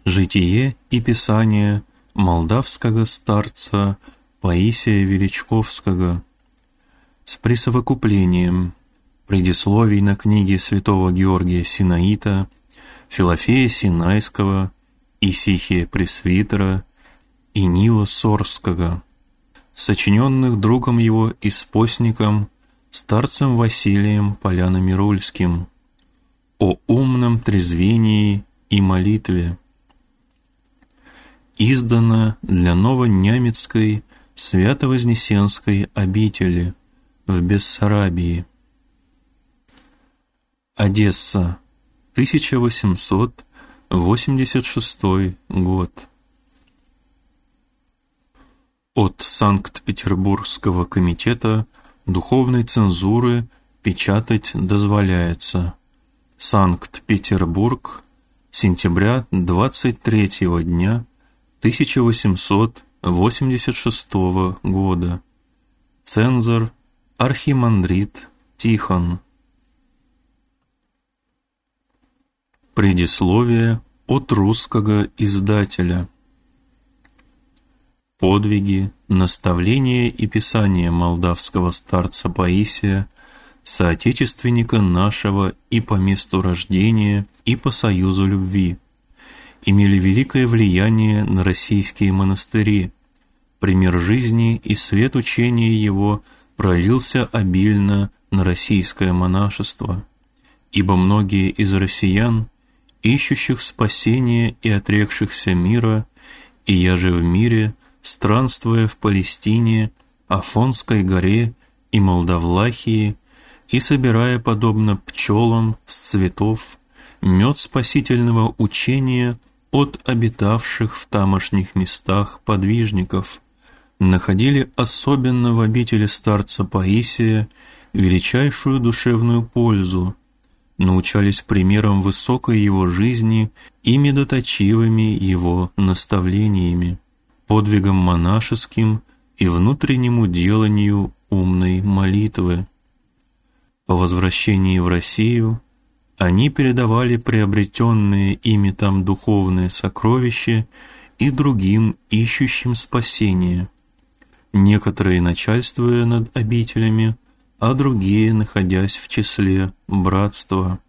Житие и писание молдавского старца Паисия Величковского с присовокуплением предисловий на книги святого Георгия Синаита, Филофея Синайского, Исихия Пресвитера и Нила Сорского, сочиненных другом его и спостником, старцем Василием Поляно-Мирульским, о умном трезвении и молитве. Издано для Новонямецкой Свято-Вознесенской обители в Бессарабии. Одесса, 1886 год. От Санкт-Петербургского комитета духовной цензуры печатать дозволяется. Санкт-Петербург, сентября 23-го дня 1886 года. Цензор архимандрит Тихон. Предисловие от русского издателя. Подвиги, наставления и писания молдавского старца Паисия, соотечественника нашего и по месту рождения, и по союзу любви, имели великое влияние на российские монастыри. Пример жизни и свет учения его пролился обильно на российское монашество, ибо многие из россиян, ищущих спасения и отрекшихся мира, и я же в мире, странствуя в Палестине, Афонской горе и Молдавлахии, и собирая, подобно пчелам с цветов, мед спасительного учения от обитавших в тамошних местах подвижников, находили особенно в обители старца Паисия величайшую душевную пользу, научались примером высокой его жизни и медоточивыми его наставлениями, подвигам монашеским и внутреннему деланию умной молитвы. По возвращении в Россию они передавали приобретенные ими там духовные сокровища и другим ищущим спасения, некоторые начальствуя над обителями, а другие находясь в числе братства.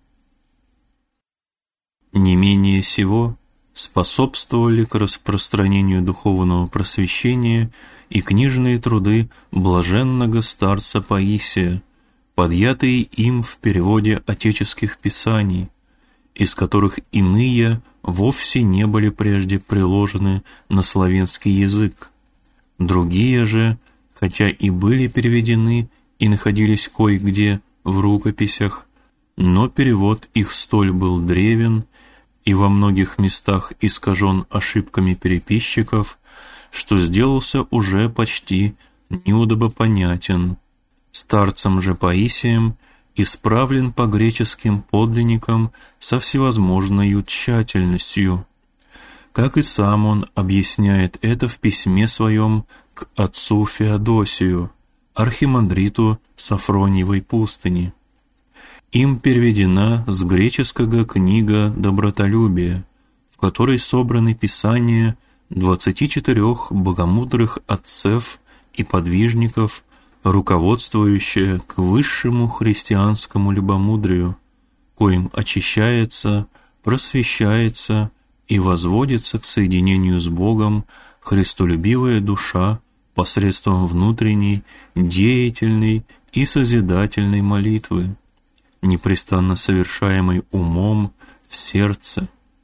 Не менее сего способствовали к распространению духовного просвещения и книжные труды блаженного старца Паисия, подъятые им в переводе отеческих писаний, из которых иные вовсе не были прежде приложены на славянский язык. Другие же, хотя и были переведены и находились кое-где в рукописях, но перевод их столь был древен и во многих местах искажен ошибками переписчиков, что сделался уже почти неудобопонятен. Старцем же Паисием исправлен по греческим подлинникам со всевозможной тщательностью, как и сам он объясняет это в письме своем к отцу Феодосию, архимандриту Сафрониевой пустыни. Им переведена с греческого книга «Добротолюбие», в которой собраны писания 24 богомудрых отцев и подвижников, руководствующие к высшему христианскому любомудрию, коим очищается, просвещается и возводится к соединению с Богом христолюбивая душа посредством внутренней, деятельной и созидательной молитвы, непрестанно совершаемой умом в сердце.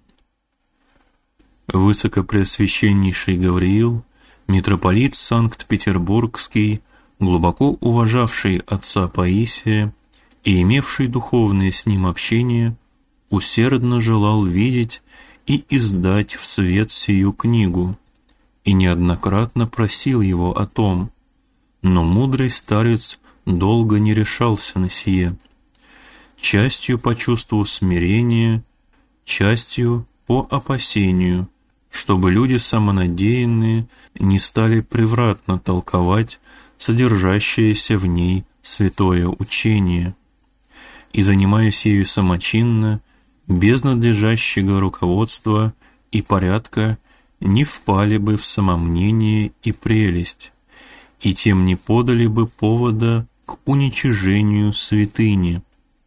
Высокопреосвященнейший Гавриил, митрополит Санкт-Петербургский, глубоко уважавший отца Паисия и имевший духовное с ним общение, усердно желал видеть и издать в свет сию книгу, и неоднократно просил его о том, но мудрый старец долго не решался на сие, частью по чувству смирения, частью по опасению, чтобы люди самонадеянные не стали превратно толковать содержащееся в ней святое учение, и, занимаясь ею самочинно, без надлежащего руководства и порядка не впали бы в самомнение и прелесть, и тем не подали бы повода к уничижению святыни.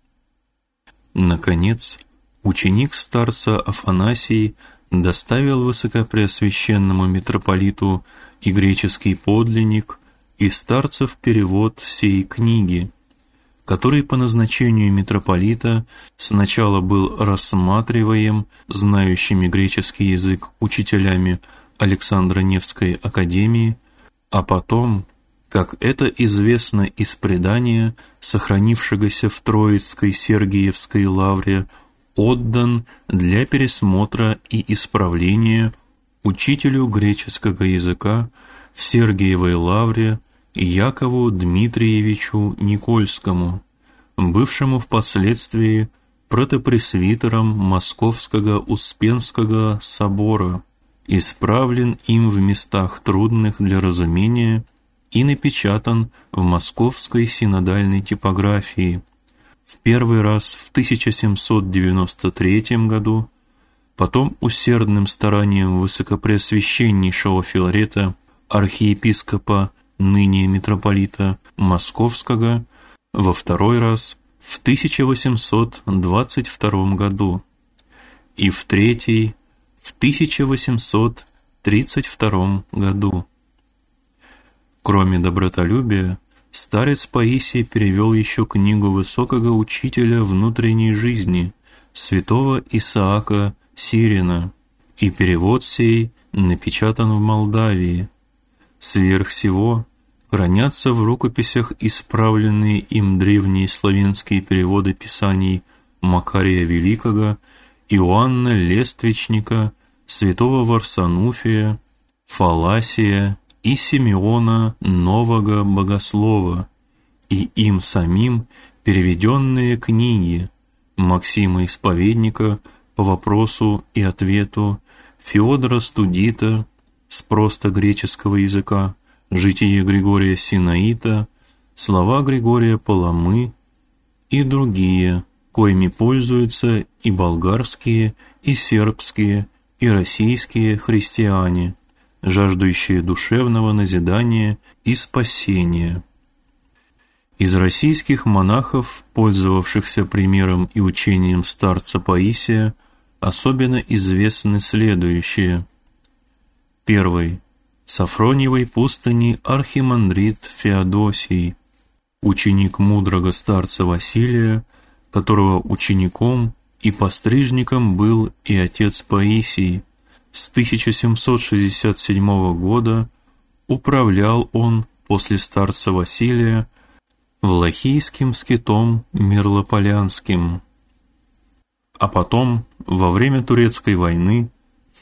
Наконец, ученик старца Афанасий доставил высокопреосвященному митрополиту и греческий подлинник, и старцев перевод сей книги, который по назначению митрополита сначала был рассматриваем знающими греческий язык учителями Александра Невской академии, а потом, как это известно из предания, сохранившегося в Троицкой Сергиевской лавре, отдан для пересмотра и исправления учителю греческого языка в Сергиевой лавре Якову Дмитриевичу Никольскому, бывшему впоследствии протопресвитером Московского Успенского собора, исправлен им в местах трудных для разумения и напечатан в Московской синодальной типографии, в первый раз в 1793 году, потом усердным старанием высокопреосвященнейшего Филарета, архиепископа, ныне митрополита Московского, во второй раз в 1822 году и в третий в 1832 году. Кроме добротолюбия, старец Паисий перевел еще книгу высокого учителя внутренней жизни, святого Исаака Сирина, и перевод сей напечатан в Молдавии. Сверх всего хранятся в рукописях исправленные им древние славянские переводы писаний Макария Великого, Иоанна Лествичника, святого Варсануфия, Фаласия и Симеона Нового Богослова, и им самим переведенные книги Максима Исповедника по вопросу и ответу, Феодора Студита с просто греческого языка, житие Григория Синаита, слова Григория Паламы и другие, коими пользуются и болгарские, и сербские, и российские христиане, жаждущие душевного назидания и спасения. Из российских монахов, пользовавшихся примером и учением старца Паисия, особенно известны следующие. Первый. Сафрониевой пустыни архимандрит Феодосий, ученик мудрого старца Василия, которого учеником и пострижником был и отец Паисий. С 1767 года управлял он после старца Василия Влахийским скитом Мирлополянским. А потом, во время Турецкой войны, в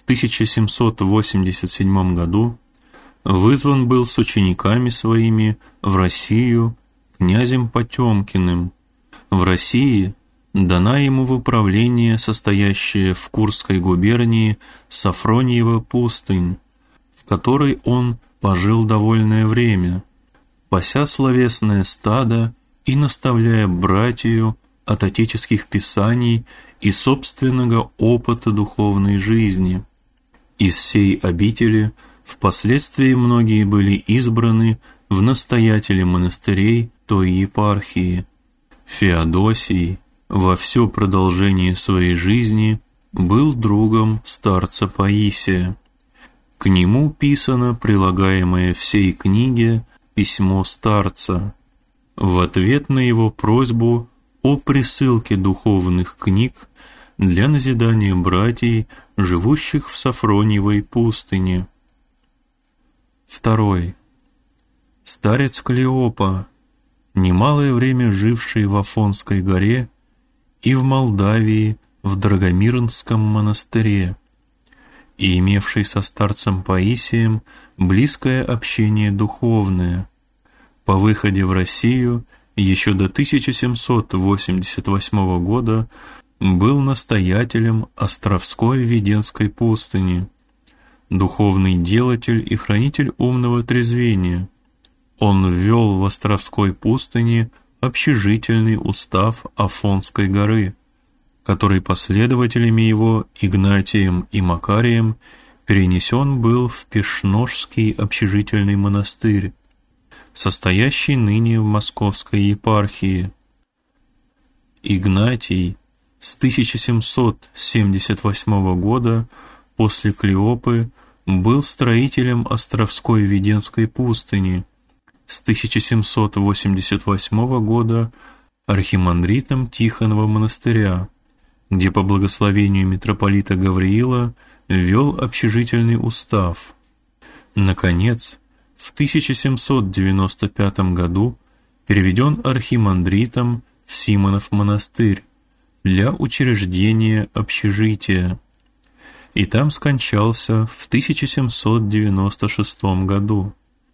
1787 году вызван был с учениками своими в Россию князем Потемкиным. В России дана ему в управление состоящая в Курской губернии Сафрониева пустынь, в которой он пожил довольное время, пася словесное стадо и наставляя братью от отеческих писаний и собственного опыта духовной жизни. Из сей обители впоследствии многие были избраны в настоятели монастырей той епархии. Феодосий во все продолжение своей жизни был другом старца Паисия. К нему писано прилагаемое всей книге письмо старца в ответ на его просьбу о присылке духовных книг для назидания братьев, живущих в Сафрониевой пустыне. Второй. Старец Клеопа, немалое время живший в Афонской горе и в Молдавии в Драгомирнском монастыре, и имевший со старцем Паисием близкое общение духовное, по выходе в Россию еще до 1788 года был настоятелем Островской Веденской пустыни, духовный делатель и хранитель умного трезвения. Он ввел в Островской пустыне общежительный устав Афонской горы, который последователями его Игнатием и Макарием перенесен был в Пешножский общежительный монастырь, состоящий ныне в Московской епархии. Игнатий с 1778 года после Клеопы был строителем Островской Веденской пустыни, с 1788 года архимандритом Тихонова монастыря, где по благословению митрополита Гавриила ввел общежительный устав. Наконец, в 1795 году переведен архимандритом в Симонов монастырь для учреждения общежития, и там скончался в 1796 году.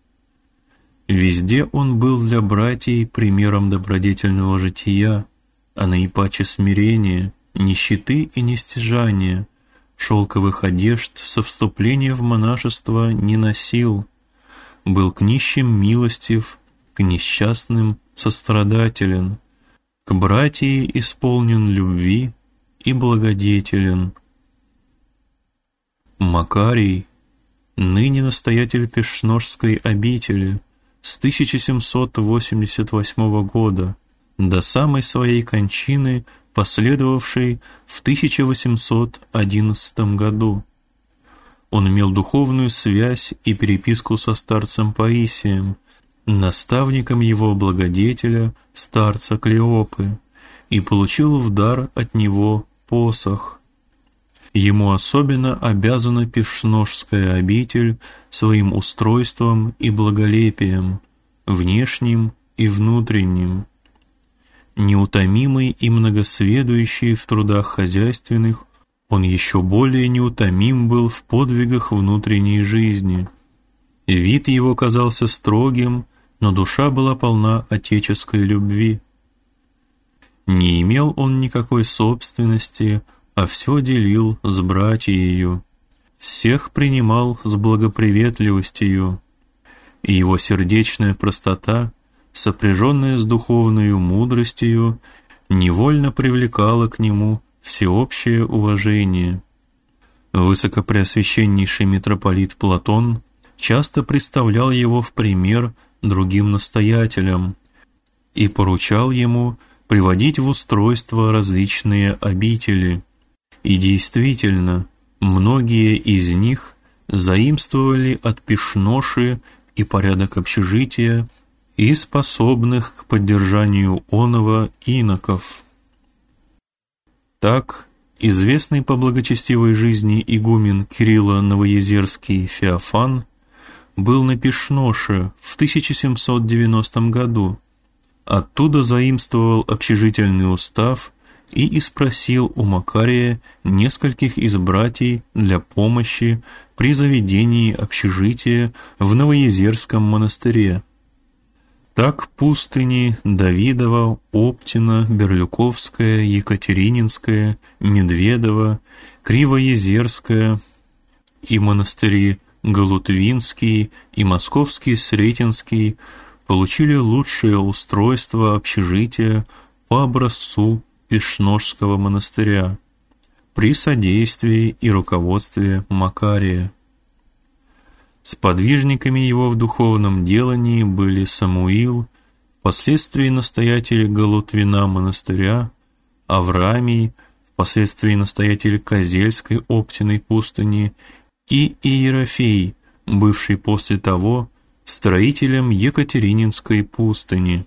Везде он был для братьев примером добродетельного жития, а наипаче смирения, нищеты и нестяжания, шелковых одежд со вступления в монашество не носил, был к нищим милостив, к несчастным сострадателен, к братьям исполнен любви и благодетелен. Макарий, ныне настоятель Пешножской обители, с 1788 года до самой своей кончины, последовавшей в 1811 году. Он имел духовную связь и переписку со старцем Паисием, наставником его благодетеля, старца Клеопы, и получил в дар от него посох. Ему особенно обязана Пешножская обитель своим устройством и благолепием, внешним и внутренним. Неутомимый и многосведущий в трудах хозяйственных, он еще более неутомим был в подвигах внутренней жизни. Вид его казался строгим, но душа была полна отеческой любви. Не имел он никакой собственности, а все делил с братьею, всех принимал с благоприветливостью, и его сердечная простота, сопряженная с духовной мудростью, невольно привлекала к нему всеобщее уважение. Высокопреосвященнейший митрополит Платон часто представлял его в пример другим настоятелям и поручал ему приводить в устройство различные обители. И действительно, многие из них заимствовали от Пешноши и порядок общежития, и способных к поддержанию оного иноков. Так, известный по благочестивой жизни игумен Кирилло-Новоезерский Феофан был на Пешноше в 1790 году, оттуда заимствовал общежительный устав и испросил у Макария нескольких из братьев для помощи при заведении общежития в Новоезерском монастыре. Так пустыни Давидова, Оптина, Берлюковская, Екатерининская, Медведова, Кривоезерская и монастыри Голутвинский и Московский Сретенский получили лучшее устройство общежития по образцу Пешножского монастыря при содействии и руководстве Макария. Сподвижниками его в духовном делании были Самуил, впоследствии настоятель Голутвина монастыря, Авраамий, впоследствии настоятель Козельской Оптиной пустыни, и Иерофей, бывший после того строителем Екатерининской пустыни.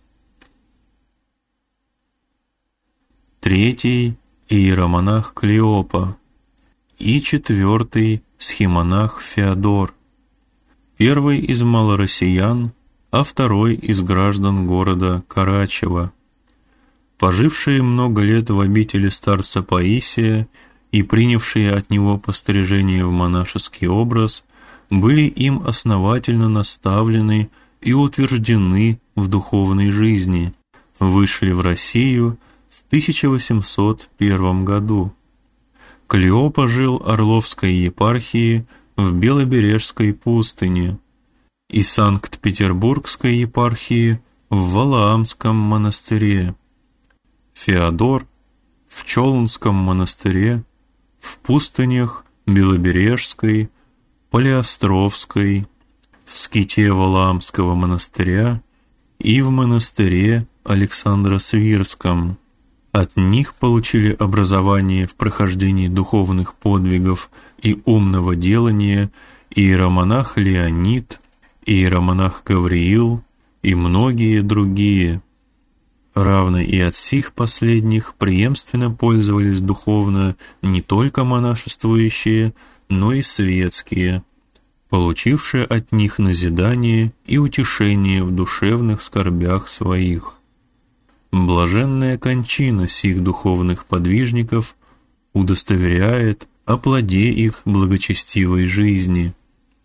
Третий – иеромонах Клеопа, и четвертый – схимонах Феодор, первый из малороссиян, а второй из граждан города Карачева, пожившие много лет в обители старца Паисия и принявшие от него пострижение в монашеский образ, были им основательно наставлены и утверждены в духовной жизни, вышли в Россию в 1801 году. Клеопа жил в Орловской епархии в Белобережской пустыне и Санкт-Петербургской епархии в Валаамском монастыре. Феодор в Чолнском монастыре, в пустынях Белобережской, Палеостровской, в ските Валаамского монастыря и в монастыре Александра Свирском. От них получили образование в прохождении духовных подвигов и умного делания иеромонах Леонид, иеромонах Гавриил и многие другие. Равно и от сих последних преемственно пользовались духовно не только монашествующие, но и светские, получившие от них назидание и утешение в душевных скорбях своих. Блаженная кончина сих духовных подвижников удостоверяет о плоде их благочестивой жизни.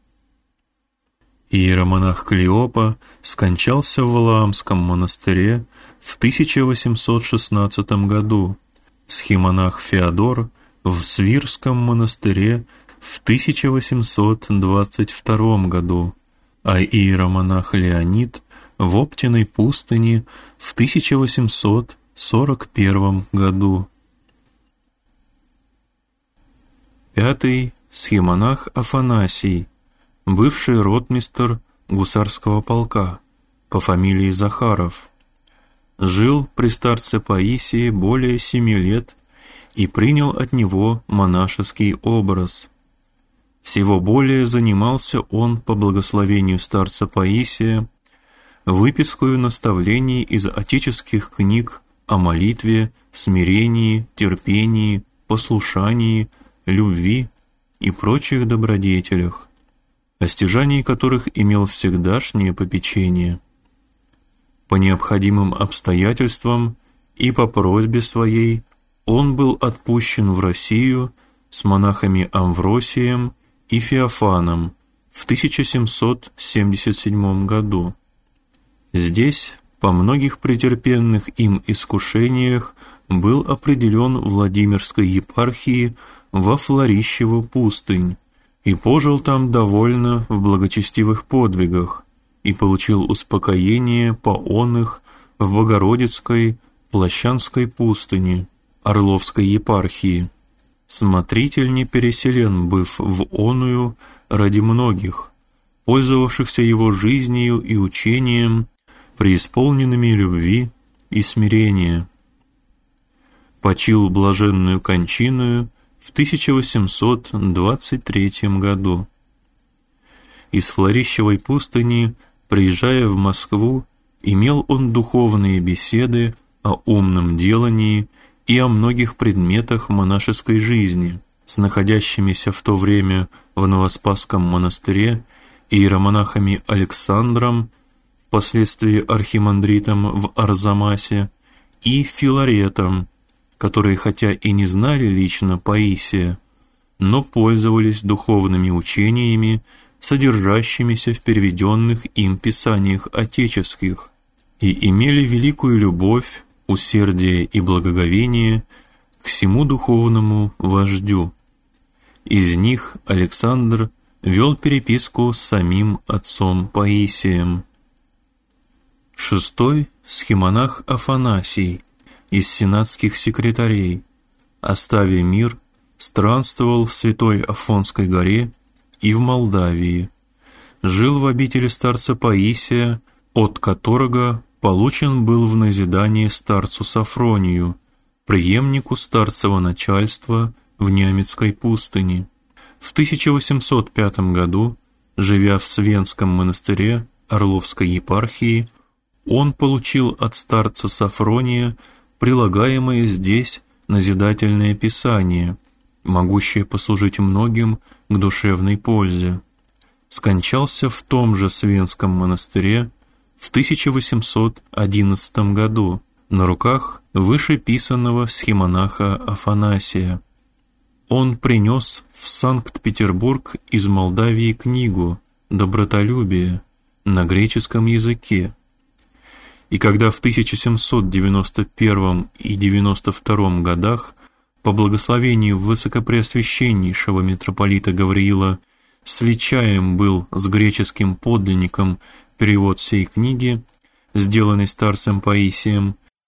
Иеромонах Клеопа скончался в Валаамском монастыре в 1816 году, схимонах Феодор в Свирском монастыре в 1822 году, а иеромонах Леонид в Оптиной пустыне в 1841 году. Пятый – схимонах Афанасий, бывший ротмистр гусарского полка по фамилии Захаров. Жил при старце Паисии более 7 лет и принял от него монашеский образ. Всего более занимался он по благословению старца Паисия выпискою наставлений из отеческих книг о молитве, смирении, терпении, послушании, любви и прочих добродетелях, о стяжании которых имел всегдашнее попечение. По необходимым обстоятельствам и по просьбе своей он был отпущен в Россию с монахами Амвросием и Феофаном в 1777 году. Здесь, по многих претерпенных им искушениях, был определен Владимирской епархии во Флорищеву пустынь и пожил там довольно в благочестивых подвигах и получил успокоение по оных в Богородицкой, Плащанской пустыне, Орловской епархии. Смотритель не переселен, быв в оную ради многих, пользовавшихся его жизнью и учением, преисполненными любви и смирения. Почил блаженную кончиною в 1823 году. Из Флорищевой пустыни, приезжая в Москву, имел он духовные беседы о умном делании и о многих предметах монашеской жизни с находящимися в то время в Новоспасском монастыре иеромонахами Александром, впоследствии архимандритом в Арзамасе, и Филаретом, которые хотя и не знали лично Паисия, но пользовались духовными учениями, содержащимися в переведенных им писаниях отеческих, и имели великую любовь, усердие и благоговение к всему духовному вождю. Из них Александр вел переписку с самим отцом Паисием. Шестой – схимонах Афанасий, из сенатских секретарей, оставя мир, странствовал в Святой Афонской горе и в Молдавии, жил в обители старца Паисия, от которого получен был в назидание старцу Сафронию, преемнику старцева начальства в Нямецкой пустыне. В 1805 году, живя в Свенском монастыре Орловской епархии, он получил от старца Сафрония прилагаемое здесь назидательное писание, могущее послужить многим к душевной пользе. Скончался в том же Свенском монастыре в 1811 году на руках вышеписанного схимонаха Афанасия. Он принес в Санкт-Петербург из Молдавии книгу «Добротолюбие» на греческом языке. И когда в 1791 и 92 годах по благословению высокопреосвященнейшего митрополита Гавриила сличаем был с греческим подлинником перевод сей книги, сделанный старцем Паисием,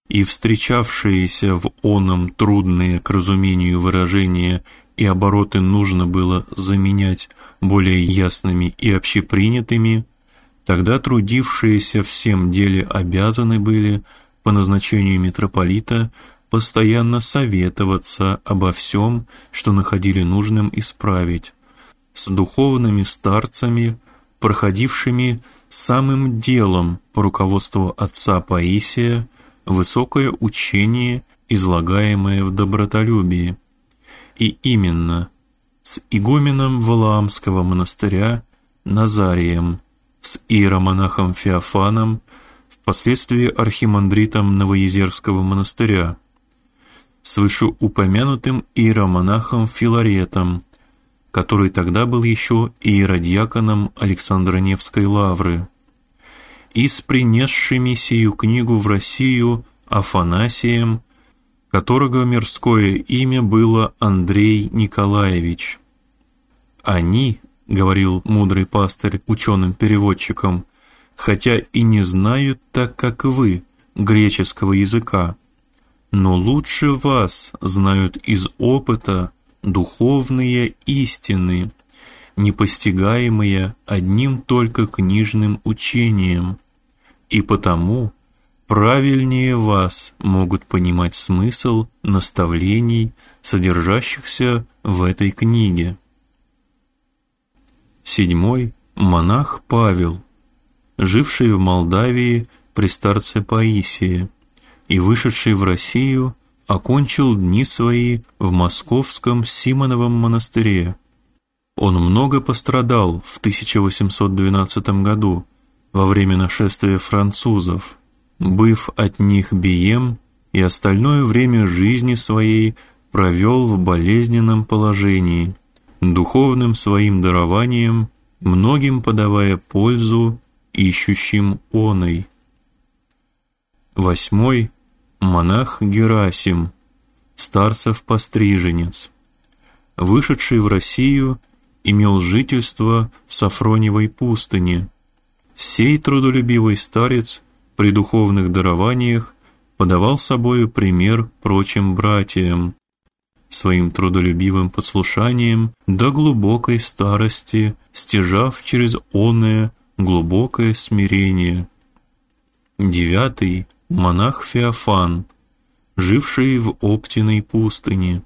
и встречавшиеся в оном трудные к разумению выражения и обороты нужно было заменять более ясными и общепринятыми, тогда трудившиеся в сем деле обязаны были по назначению митрополита постоянно советоваться обо всем, что находили нужным исправить, с духовными старцами, проходившими самым делом по руководству отца Паисия высокое учение, излагаемое в добротолюбии, и именно с игуменом Валаамского монастыря Назарием, с иеромонахом Феофаном, впоследствии архимандритом Новоезерского монастыря, с вышеупомянутым иеромонахом Филаретом, который тогда был еще иеродьяконом Александро-Невской лавры, и с принесшими сию книгу в Россию Афанасием, которого мирское имя было Андрей Николаевич. «Они, — говорил мудрый пастырь ученым-переводчикам, — хотя и не знают так, как вы, греческого языка, но лучше вас знают из опыта духовные истины, непостигаемые одним только книжным учением, и потому правильнее вас могут понимать смысл наставлений, содержащихся в этой книге». 7. Монах Павел, живший в Молдавии при старце Паисии и вышедший в Россию, окончил дни свои в московском Симоновом монастыре. Он много пострадал в 1812 году во время нашествия французов, быв от них бием, и остальное время жизни своей провел в болезненном положении, духовным своим дарованием, многим подавая пользу ищущим оной. 8. Монах Герасим, старцев-постриженец, вышедший в Россию, имел жительство в Сафроневой пустыне. Сей трудолюбивый старец при духовных дарованиях подавал собою пример прочим братьям, своим трудолюбивым послушанием до глубокой старости, стяжав через оное глубокое смирение. 9. Монах Феофан, живший в Оптиной пустыне.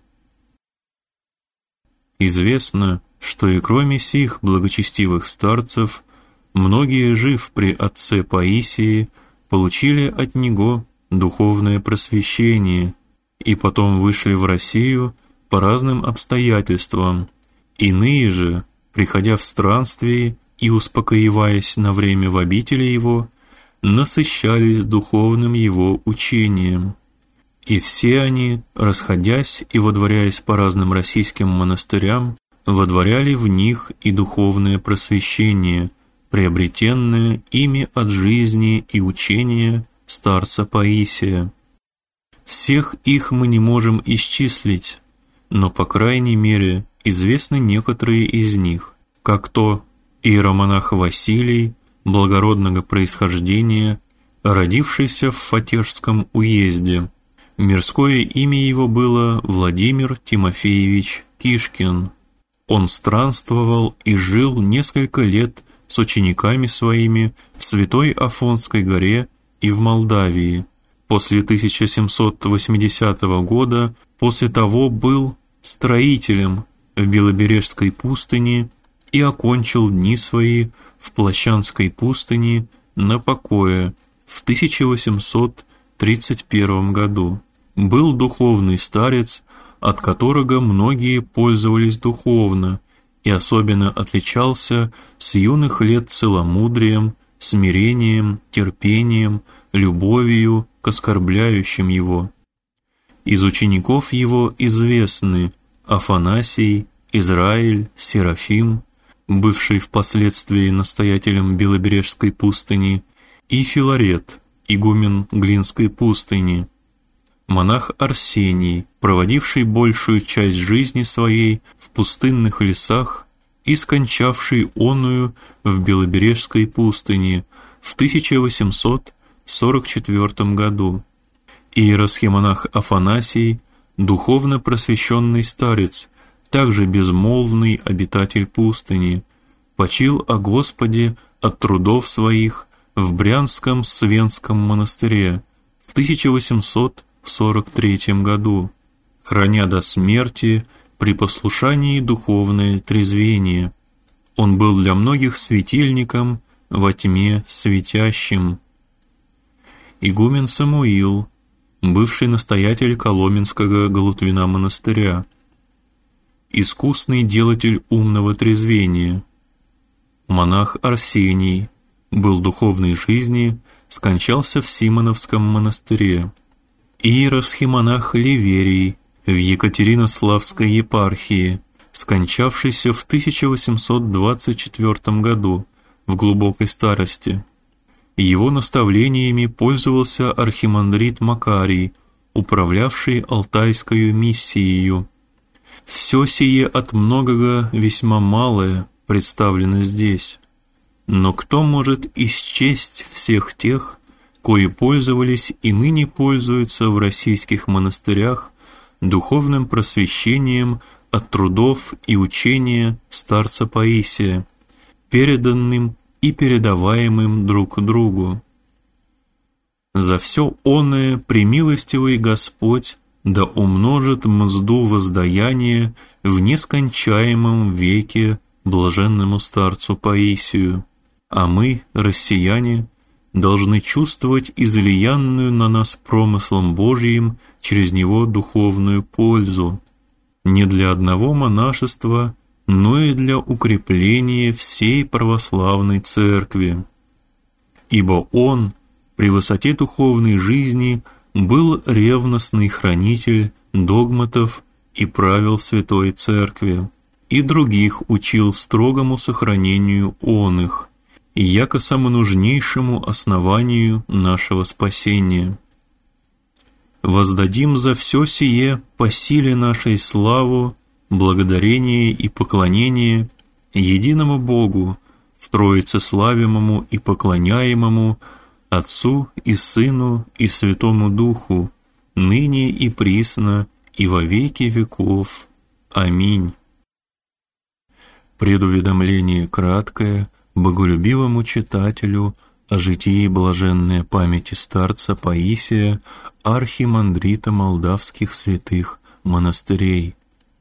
Известно, что и кроме сих благочестивых старцев, многие, жив при отце Паисии, получили от него духовное просвещение и потом вышли в Россию по разным обстоятельствам. Иные же, приходя в странствие и успокоиваясь на время в обители его, насыщались духовным его учением. И все они, расходясь и водворяясь по разным российским монастырям, водворяли в них и духовное просвещение, приобретенное ими от жизни и учения старца Паисия. Всех их мы не можем исчислить, но, по крайней мере, известны некоторые из них, как то иеромонах Василий, благородного происхождения, родившийся в Фатежском уезде. Мирское имя его было Владимир Тимофеевич Кишкин. Он странствовал и жил несколько лет с учениками своими в Святой Афонской горе и в Молдавии. После 1780 года, после того был строителем в Белобережской пустыне и окончил дни свои в Плащанской пустыне на покое в 1831 году. Был духовный старец, от которого многие пользовались духовно, и особенно отличался с юных лет целомудрием, смирением, терпением, любовью к оскорбляющим его. Из учеников его известны Афанасий, Израиль, Серафим, бывший впоследствии настоятелем Белобережской пустыни, и Филарет, игумен Глинской пустыни, монах Арсений, проводивший большую часть жизни своей в пустынных лесах и скончавший оную в Белобережской пустыне в 1844 году, Иеросхимонах Афанасий, духовно просвещенный старец, также безмолвный обитатель пустыни, почил о Господе от трудов своих в Брянском Свенском монастыре в 1843 году, храня до смерти при послушании духовное трезвение. Он был для многих светильником во тьме светящим. Игумен Самуил, бывший настоятель Коломенского Голутвина монастыря, искусный делатель умного трезвения. Монах Арсений был духовной жизни, скончался в Симоновском монастыре. Иеросхимонах Ливерий в Екатеринославской епархии, скончавшийся в 1824 году в глубокой старости. Его наставлениями пользовался архимандрит Макарий, управлявший Алтайскою миссией. Все сие от многого весьма малое представлено здесь. Но кто может исчесть всех тех, кои пользовались и ныне пользуются в российских монастырях духовным просвещением от трудов и учения старца Паисия, переданным и передаваемым друг другу? За все оное премилостивый Господь да умножит мзду воздаяния в нескончаемом веке блаженному старцу Паисию, а мы, россияне, должны чувствовать излиянную на нас промыслом Божиим через него духовную пользу, не для одного монашества, но и для укрепления всей православной церкви. Ибо он при высоте духовной жизни был ревностный хранитель догматов и правил Святой Церкви, и других учил строгому сохранению оных, и яко самонужнейшему основанию нашего спасения. Воздадим за все сие по силе нашей славу, благодарение и поклонение единому Богу, в Троице славимому и поклоняемому, Отцу и Сыну и Святому Духу, ныне и присно и во веки веков. Аминь. Предуведомление краткое боголюбивому читателю о житии блаженной памяти старца Паисия, архимандрита молдавских святых монастырей.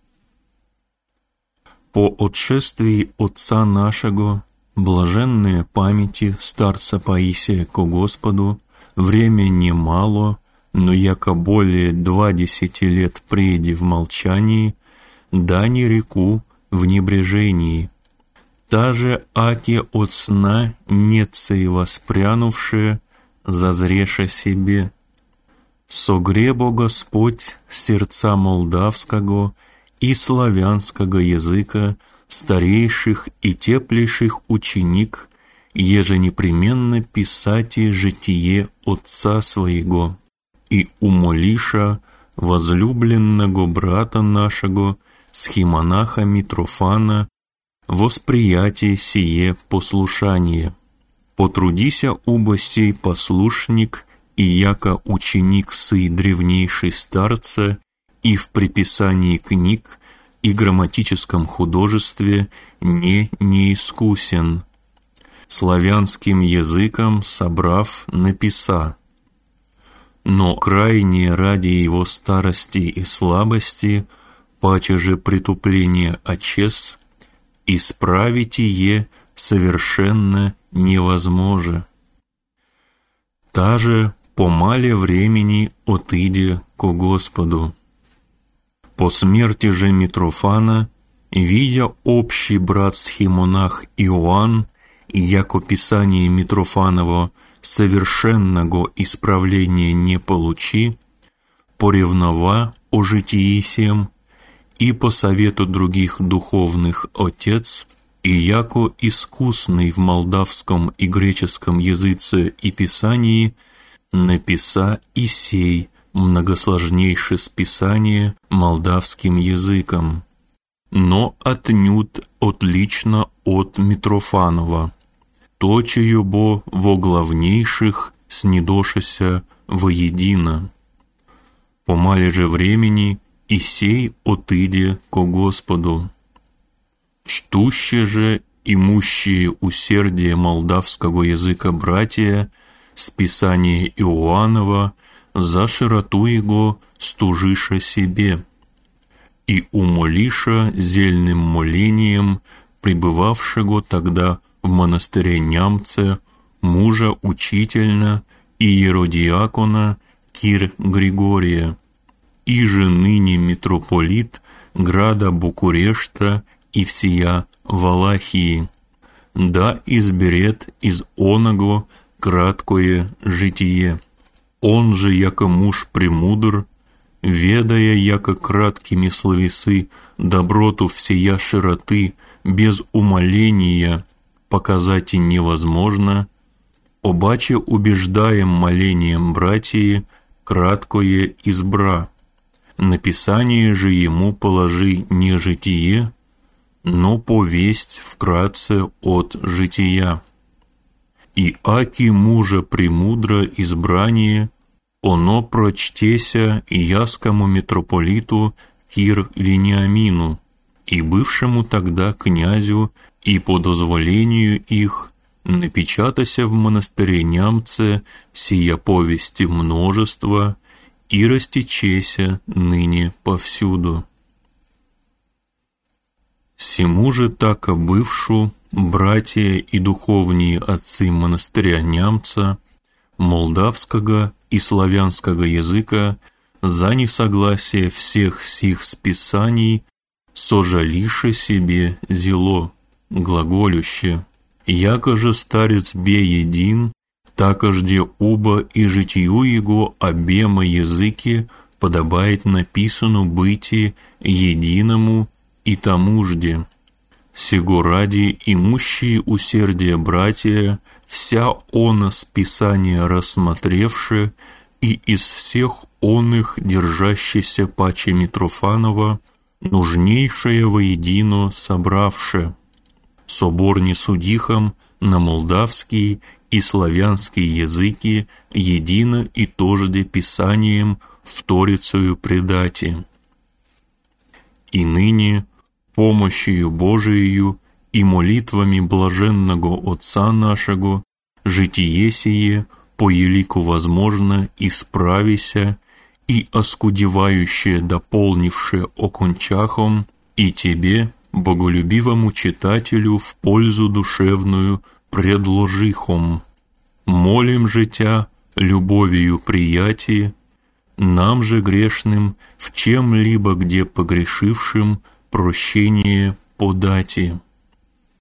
По отшествии Отца нашего, блаженные памяти старца Паисия ко Господу, время немало, но яко более 20 лет преди в молчании, да не реку в небрежении. Та же аки от сна неце воспрянувшее, зазреша себе. Согребо Господь сердца молдавского и славянского языка, старейших и теплейших ученик, еже непременно писати житие Отца своего, и умолиша возлюбленного брата нашего, схимонаха Митрофана, восприятие сие послушание. Потрудися убо сей послушник, и яко ученик сей древнейший старца, и в приписании книг, и грамматическом художестве не неискусен. Славянским языком собрав, написа. Но крайне ради его старости и слабости, паче же притупление очес, исправить ее совершенно невозможно. Та же по мале времени отыде ко Господу. По смерти же Митрофана, видя общий брат схимонах Иоанн, яко писание Митрофаново совершенного исправления не получи, поревнова о житии сем, и по совету других духовных отец, и яко искусный в молдавском и греческом языце и писании, написа и сей многосложнейше списание молдавским языком, но отнюдь отлично от Митрофанова, точею бо во главнейших снидошися воедино. По мале же времени и сей отыде ко Господу. Чтущие же, имущие усердие молдавского языка братья, с Писания Иоаннова, за широту его стужиша себе, и умолиша зельным молением пребывавшего тогда в монастыре Нямце мужа учительна и иеродиакона Кир Григория, и же ныне митрополит града Букурешта и всея Валахии, да изберет из оного краткое житие. Он же, яко муж премудр, ведая, яко краткими словесы доброту всея широты без умоления показать и невозможно, обаче убеждаем молением братьи краткое избра. Написание же ему положи не житие, но повесть вкратце от жития. И аки мужа премудро избрание, оно прочтеся яскому митрополиту Кир Вениамину и бывшему тогда князю, и по дозволению их напечатася в монастыре Нямце сия повести множество и растечеся ныне повсюду. Сему же така бывшу братья и духовные отцы монастыря Нямца, молдавского и славянского языка за несогласие всех сих списаний сожалише себе зело, глаголюще, яко же старец бе един, такожде уба и житию его обема языки подобает написану быти единому и тамужде. Сего ради имущие усердие братья, вся она списание рассмотревши, и из всех оных держащийся паче Митрофанова, нужнейшее воедино собравши, собор несудихом на молдавский и славянский языки едино и тожде писанием вторицею предати. И ныне помощью Божиею и молитвами блаженного Отца нашего житие сие по елику возможно исправися и оскудевающее дополнившее окончахом и тебе, боголюбивому читателю, в пользу душевную предложихом. Молим же тя любовью приятие, нам же грешным в чем-либо где погрешившим прощение подати.